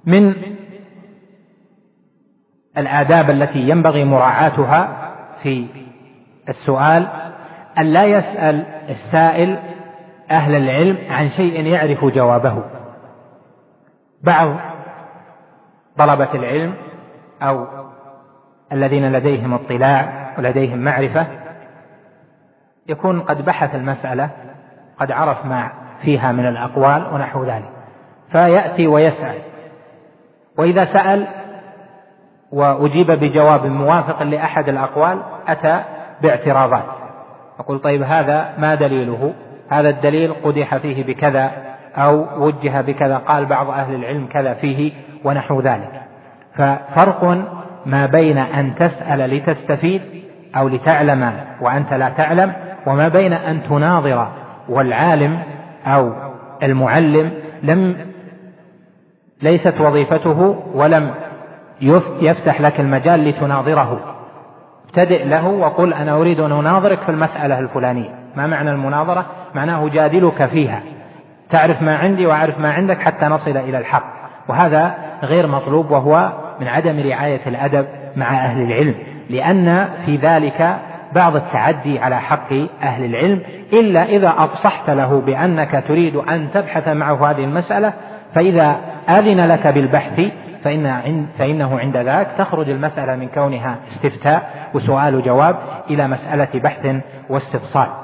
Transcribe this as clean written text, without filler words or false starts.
من الآداب التي ينبغي مراعاتها في السؤال أن لا يسأل السائل أهل العلم عن شيء يعرف جوابه. بعض طلبة العلم أو الذين لديهم اطلاع ولديهم معرفة يكون قد بحث المسألة، قد عرف ما فيها من الأقوال ونحو ذلك، فيأتي ويسأل، وإذا سأل وأجيب بجواب موافق لأحد الأقوال أتى باعتراضات، يقول طيب هذا ما دليله؟ هذا الدليل قدح فيه بكذا أو وجه بكذا، قال بعض أهل العلم كذا فيه ونحو ذلك. ففرق ما بين أن تسأل لتستفيد أو لتعلم وأنت لا تعلم، وما بين أن تناظر والعالم أو المعلم ليست وظيفته ولم يفتح لك المجال لتناظره. ابتدئ له وقل أنا أريد أن أناظرك في المسألة الفلانية. ما معنى المناظرة؟ معناه جادلك فيها، تعرف ما عندي وأعرف ما عندك حتى نصل إلى الحق، وهذا غير مطلوب، وهو من عدم رعاية الأدب مع أهل العلم، لأن في ذلك بعض التعدي على حق أهل العلم، إلا إذا أفصحت له بأنك تريد أن تبحث معه هذه المسألة، فإذا آذن لك بالبحث فإنه عند ذاك تخرج المسألة من كونها استفتاء وسؤال جواب إلى مسألة بحث واستفصال.